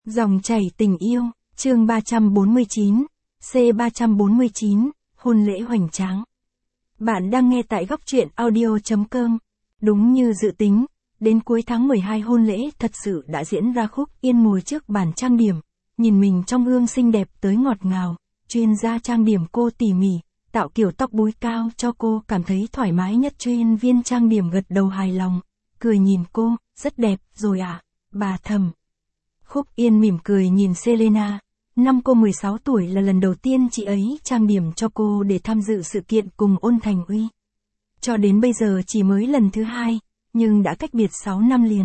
Dòng chảy tình yêu, chương 349, C349, hôn lễ hoành tráng. Bạn đang nghe tại góc truyện audio.com. Đúng như dự tính, đến cuối tháng 12 hôn lễ thật sự đã diễn ra. Khúc Yên ngồi trước bàn trang điểm, nhìn mình trong gương xinh đẹp tới ngọt ngào, chuyên gia trang điểm cô tỉ mỉ, tạo kiểu tóc búi cao cho cô cảm thấy thoải mái nhất. Chuyên viên trang điểm gật đầu hài lòng, cười nhìn cô, rất đẹp rồi ạ, bà thầm. Khúc Yên mỉm cười nhìn Selena, năm cô 16 tuổi là lần đầu tiên chị ấy trang điểm cho cô để tham dự sự kiện cùng Ôn Thành Uy. Cho đến bây giờ chỉ mới lần thứ 2, nhưng đã cách biệt 6 năm liền.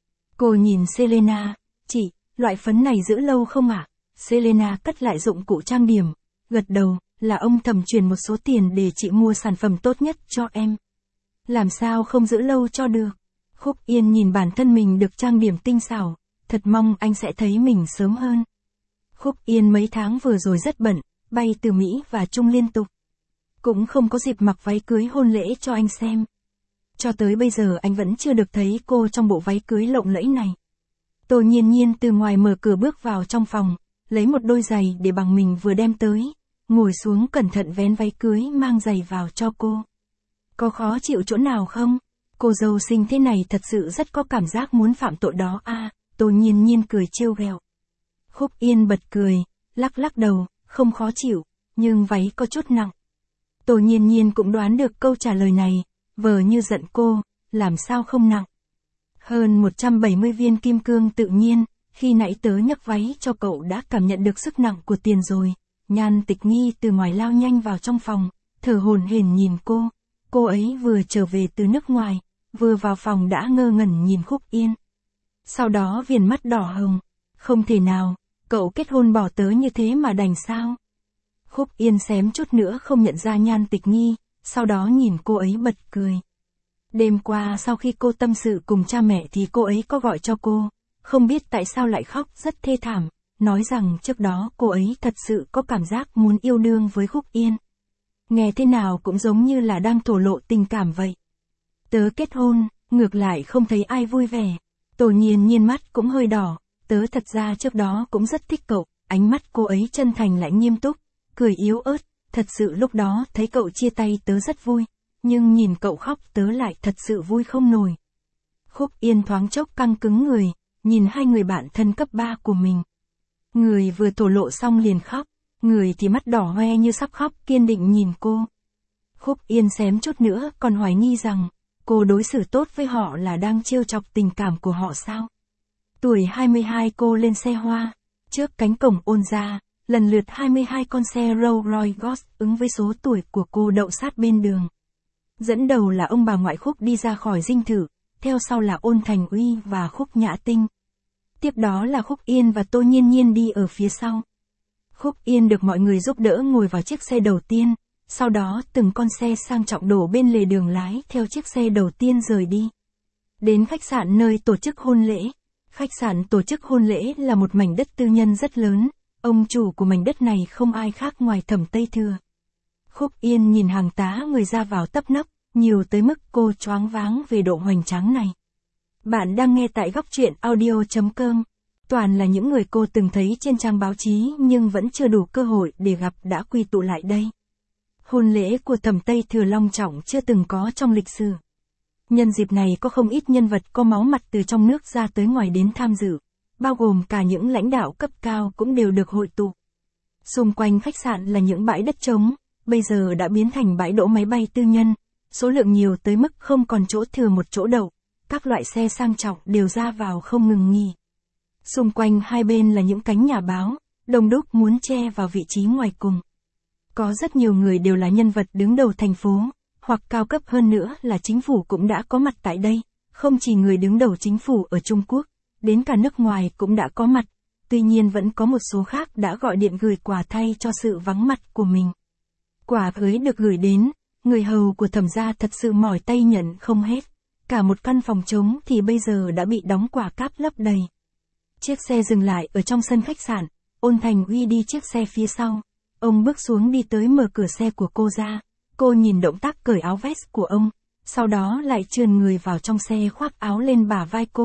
Cô nhìn Selena, chị, loại phấn này giữ lâu không ạ? Selena cất lại dụng cụ trang điểm, gật đầu, là ông thầm truyền một số tiền để chị mua sản phẩm tốt nhất cho em. Làm sao không giữ lâu cho được? Khúc Yên nhìn bản thân mình được trang điểm tinh xảo, thật mong anh sẽ thấy mình sớm hơn. Khúc Yên mấy tháng vừa rồi rất bận, bay từ Mỹ và Trung liên tục. Cũng không có dịp mặc váy cưới hôn lễ cho anh xem. Cho tới bây giờ anh vẫn chưa được thấy cô trong bộ váy cưới lộng lẫy này. Tô Nhiên Nhiên từ ngoài mở cửa bước vào trong phòng, lấy một đôi giày để bằng mình vừa đem tới, ngồi xuống cẩn thận vén váy cưới mang giày vào cho cô. Có khó chịu chỗ nào không? Cô dâu xinh thế này thật sự rất có cảm giác muốn phạm tội đó à, Tô Nhiên Nhiên cười trêu ghẹo. Khúc Yên bật cười, lắc lắc đầu, không khó chịu, nhưng váy có chút nặng. Tô Nhiên Nhiên cũng đoán được câu trả lời này, vờ như giận cô, làm sao không nặng. Hơn 170 viên kim cương tự nhiên, khi nãy tớ nhấc váy cho cậu đã cảm nhận được sức nặng của tiền rồi. Nhan Tịch Nghi từ ngoài lao nhanh vào trong phòng, thở hổn hển nhìn cô. Cô ấy vừa trở về từ nước ngoài, vừa vào phòng đã ngơ ngẩn nhìn Khúc Yên. Sau đó viền mắt đỏ hồng, không thể nào, cậu kết hôn bỏ tớ như thế mà đành sao? Khúc Yên xém chút nữa không nhận ra Nhan Tịch Nghi, sau đó nhìn cô ấy bật cười. Đêm qua sau khi cô tâm sự cùng cha mẹ thì cô ấy có gọi cho cô, không biết tại sao lại khóc rất thê thảm, nói rằng trước đó cô ấy thật sự có cảm giác muốn yêu đương với Khúc Yên. Nghe thế nào cũng giống như là đang thổ lộ tình cảm vậy. Tớ kết hôn, ngược lại không thấy ai vui vẻ. Tô Nhiên Nhiên mắt cũng hơi đỏ, tớ thật ra trước đó cũng rất thích cậu, ánh mắt cô ấy chân thành lại nghiêm túc, cười yếu ớt, thật sự lúc đó thấy cậu chia tay tớ rất vui, nhưng nhìn cậu khóc tớ lại thật sự vui không nổi. Khúc Yên thoáng chốc căng cứng người, nhìn hai người bạn thân cấp 3 của mình. Người vừa thổ lộ xong liền khóc, người thì mắt đỏ hoe như sắp khóc kiên định nhìn cô. Khúc Yên xém chút nữa còn hoài nghi rằng, cô đối xử tốt với họ là đang trêu chọc tình cảm của họ sao? Tuổi 22 cô lên xe hoa, trước cánh cổng Ôn gia, lần lượt 22 con xe Rolls Royce Ghost ứng với số tuổi của cô đậu sát bên đường. Dẫn đầu là ông bà ngoại Khúc đi ra khỏi dinh thự, theo sau là Ôn Thành Uy và Khúc Nhã Tinh. Tiếp đó là Khúc Yên và Tô Nhiên Nhiên đi ở phía sau. Khúc Yên được mọi người giúp đỡ ngồi vào chiếc xe đầu tiên, sau đó từng con xe sang trọng đổ bên lề đường lái theo chiếc xe đầu tiên rời đi. Đến khách sạn nơi tổ chức hôn lễ. Khách sạn tổ chức hôn lễ là một mảnh đất tư nhân rất lớn, ông chủ của mảnh đất này không ai khác ngoài Thẩm Tây Thừa. Khúc Yên nhìn hàng tá người ra vào tấp nập, nhiều tới mức cô choáng váng về độ hoành tráng này. Bạn đang nghe tại góc truyện audio.com. Toàn là những người cô từng thấy trên trang báo chí nhưng vẫn chưa đủ cơ hội để gặp đã quy tụ lại đây. Hôn lễ của Thẩm Tây Thừa long trọng chưa từng có trong lịch sử. Nhân dịp này có không ít nhân vật có máu mặt từ trong nước ra tới ngoài đến tham dự, bao gồm cả những lãnh đạo cấp cao cũng đều được hội tụ. Xung quanh khách sạn là những bãi đất trống, bây giờ đã biến thành bãi đỗ máy bay tư nhân, số lượng nhiều tới mức không còn chỗ thừa một chỗ đậu, các loại xe sang trọng đều ra vào không ngừng nghỉ. Xung quanh hai bên là những cánh nhà báo, đông đúc muốn che vào vị trí ngoài cùng. Có rất nhiều người đều là nhân vật đứng đầu thành phố, hoặc cao cấp hơn nữa là chính phủ cũng đã có mặt tại đây, không chỉ người đứng đầu chính phủ ở Trung Quốc, đến cả nước ngoài cũng đã có mặt, tuy nhiên vẫn có một số khác đã gọi điện gửi quà thay cho sự vắng mặt của mình. Quà cưới được gửi đến, người hầu của Thẩm gia thật sự mỏi tay nhận không hết, cả một căn phòng trống thì bây giờ đã bị đóng quà cáp lấp đầy. Chiếc xe dừng lại ở trong sân khách sạn, Ôn Thành Uy đi chiếc xe phía sau, ông bước xuống đi tới mở cửa xe của cô ra. Cô nhìn động tác cởi áo vest của ông, sau đó lại trườn người vào trong xe khoác áo lên bả vai cô,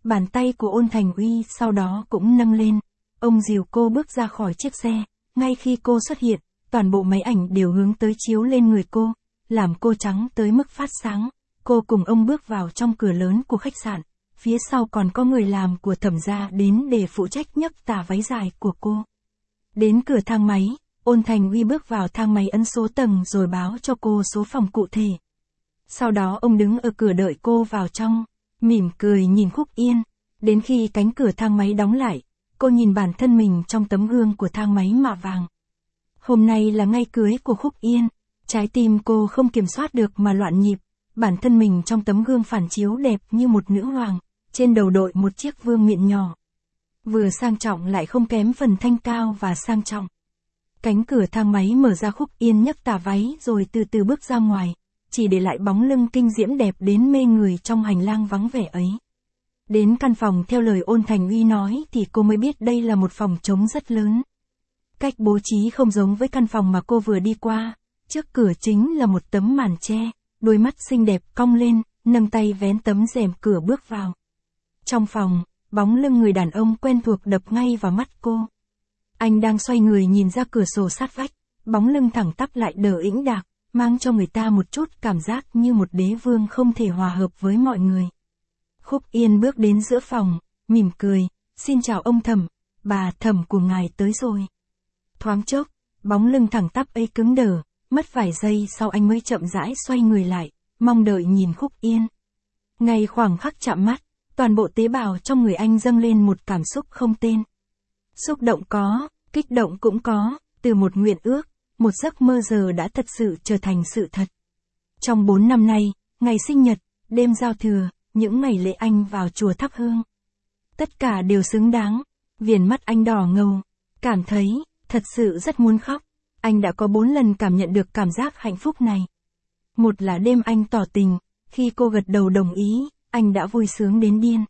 Bàn tay của Ôn Thành Uy sau đó cũng nâng lên. Ông dìu cô bước ra khỏi chiếc xe. Ngay khi cô xuất hiện, toàn bộ máy ảnh đều hướng tới chiếu lên người cô, làm cô trắng tới mức phát sáng. Cô cùng ông bước vào trong cửa lớn của khách sạn. Phía sau còn có người làm của Thẩm gia đến để phụ trách nhấc tà váy dài của cô. Đến cửa thang máy, Ôn Thành Uy bước vào thang máy ấn số tầng rồi báo cho cô số phòng cụ thể. Sau đó ông đứng ở cửa đợi cô vào trong, mỉm cười nhìn Khúc Yên. Đến khi cánh cửa thang máy đóng lại, cô nhìn bản thân mình trong tấm gương của thang máy mạ vàng. Hôm nay là ngày cưới của Khúc Yên, trái tim cô không kiểm soát được mà loạn nhịp, bản thân mình trong tấm gương phản chiếu đẹp như một nữ hoàng, trên đầu đội một chiếc vương miện nhỏ. Vừa sang trọng lại không kém phần thanh cao và sang trọng. Cánh cửa thang máy mở ra, Khúc Yên nhấc tà váy rồi từ từ bước ra ngoài, chỉ để lại bóng lưng kinh diễm đẹp đến mê người trong hành lang vắng vẻ ấy. Đến căn phòng theo lời Ôn Thành Uy nói thì cô mới biết đây là một phòng trống rất lớn. Cách bố trí không giống với căn phòng mà cô vừa đi qua, trước cửa chính là một tấm màn tre, đôi mắt xinh đẹp cong lên, nâng tay vén tấm rèm cửa bước vào. Trong phòng, bóng lưng người đàn ông quen thuộc đập ngay vào mắt cô. Anh đang xoay người nhìn ra cửa sổ sát vách, bóng lưng thẳng tắp lại đờ ĩnh đạc, mang cho người ta một chút cảm giác như một đế vương không thể hòa hợp với mọi người. Khúc Yên bước đến giữa phòng, mỉm cười, xin chào ông Thẩm, bà Thẩm của ngài tới rồi. Thoáng chốc, bóng lưng thẳng tắp ấy cứng đờ, mất vài giây sau anh mới chậm rãi xoay người lại, mong đợi nhìn Khúc Yên. Ngay khoảng khắc chạm mắt, toàn bộ tế bào trong người anh dâng lên một cảm xúc không tên. Xúc động có, kích động cũng có, từ một nguyện ước, một giấc mơ giờ đã thật sự trở thành sự thật. Trong 4 năm nay, ngày sinh nhật, đêm giao thừa, những ngày lễ anh vào chùa thắp hương. Tất cả đều xứng đáng, viền mắt anh đỏ ngầu, cảm thấy, thật sự rất muốn khóc. Anh đã có 4 lần cảm nhận được cảm giác hạnh phúc này. Một là đêm anh tỏ tình, khi cô gật đầu đồng ý, anh đã vui sướng đến điên.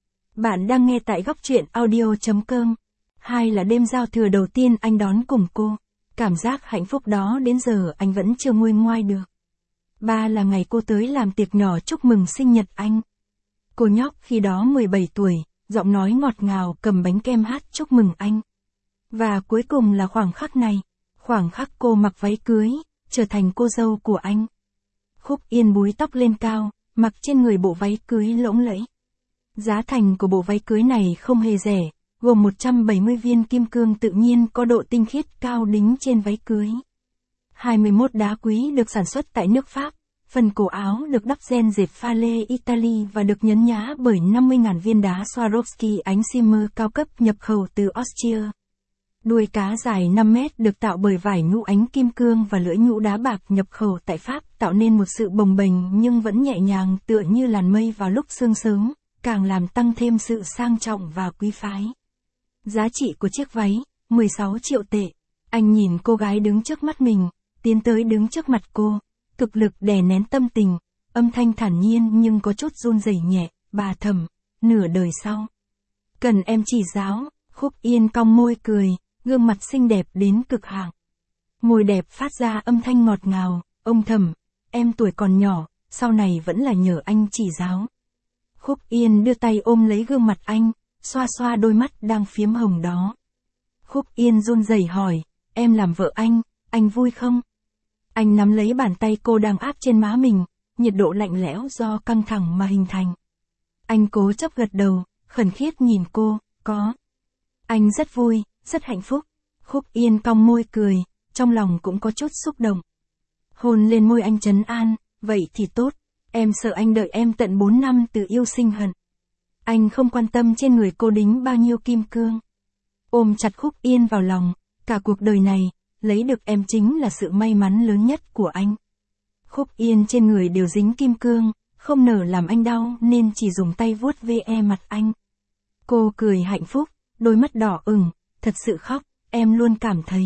Bạn đang nghe tại góc truyện audio.com. Hai là đêm giao thừa đầu tiên anh đón cùng cô. Cảm giác hạnh phúc đó đến giờ anh vẫn chưa nguôi ngoai được. Ba là ngày cô tới làm tiệc nhỏ chúc mừng sinh nhật anh. Cô nhóc khi đó 17 tuổi, giọng nói ngọt ngào cầm bánh kem hát chúc mừng anh. Và cuối cùng là khoảng khắc này, khoảng khắc cô mặc váy cưới, trở thành cô dâu của anh. Khúc Yên búi tóc lên cao, mặc trên người bộ váy cưới lỗng lẫy. Giá thành của bộ váy cưới này không hề rẻ, gồm 170 viên kim cương tự nhiên có độ tinh khiết cao đính trên váy cưới. 21 đá quý được sản xuất tại nước Pháp, phần cổ áo được đắp ren dệt pha lê Italy và được nhấn nhá bởi 50.000 viên đá Swarovski ánh shimmer cao cấp nhập khẩu từ Austria. Đuôi cá dài 5 mét được tạo bởi vải nhũ ánh kim cương và lưỡi nhũ đá bạc nhập khẩu tại Pháp, tạo nên một sự bồng bềnh nhưng vẫn nhẹ nhàng tựa như làn mây vào lúc sương sớm, càng làm tăng thêm sự sang trọng và quý phái. Giá trị của chiếc váy, 16 triệu tệ. Anh nhìn cô gái đứng trước mắt mình, tiến tới đứng trước mặt cô, cực lực đè nén tâm tình, âm thanh thản nhiên nhưng có chút run rẩy nhẹ, bà Thẩm, nửa đời sau. Cần em chỉ giáo, Khúc Yên cong môi cười, gương mặt xinh đẹp đến cực hạn. Môi đẹp phát ra âm thanh ngọt ngào, ông Thẩm, em tuổi còn nhỏ, sau này vẫn là nhờ anh chỉ giáo. Khúc Yên đưa tay ôm lấy gương mặt anh, xoa xoa đôi mắt đang phiếm hồng đó. Khúc Yên run rẩy hỏi, em làm vợ anh vui không? Anh nắm lấy bàn tay cô đang áp trên má mình, nhiệt độ lạnh lẽo do căng thẳng mà hình thành. Anh cố chấp gật đầu, khẩn khiết nhìn cô, có. Anh rất vui, rất hạnh phúc. Khúc Yên cong môi cười, trong lòng cũng có chút xúc động. Hôn lên môi anh trấn an, vậy thì tốt, em sợ anh đợi em tận 4 năm từ yêu sinh hận. Anh không quan tâm trên người cô đính bao nhiêu kim cương. Ôm chặt Khúc Yên vào lòng, cả cuộc đời này, lấy được em chính là sự may mắn lớn nhất của anh. Khúc Yên trên người đều dính kim cương, không nỡ làm anh đau nên chỉ dùng tay vuốt ve mặt anh. Cô cười hạnh phúc, đôi mắt đỏ ửng, thật sự khóc, em luôn cảm thấy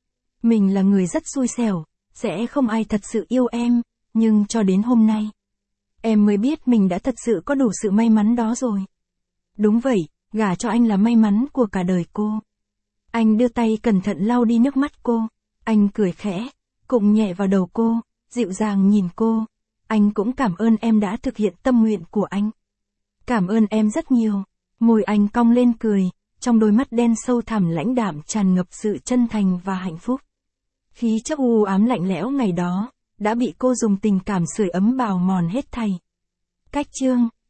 mình là người rất xui xẻo, sẽ không ai thật sự yêu em, nhưng cho đến hôm nay, em mới biết mình đã thật sự có đủ sự may mắn đó rồi. Đúng vậy, gả cho anh là may mắn của cả đời cô. Anh đưa tay cẩn thận lau đi nước mắt cô, anh cười khẽ, cụng nhẹ vào đầu cô, dịu dàng nhìn cô, anh cũng cảm ơn em đã thực hiện tâm nguyện của anh. Cảm ơn em rất nhiều, Môi anh cong lên cười, trong đôi mắt đen sâu thẳm lãnh đạm tràn ngập sự chân thành và hạnh phúc. Khí chất u ám lạnh lẽo ngày đó, đã bị cô dùng tình cảm sưởi ấm bào mòn hết thảy. Cách chương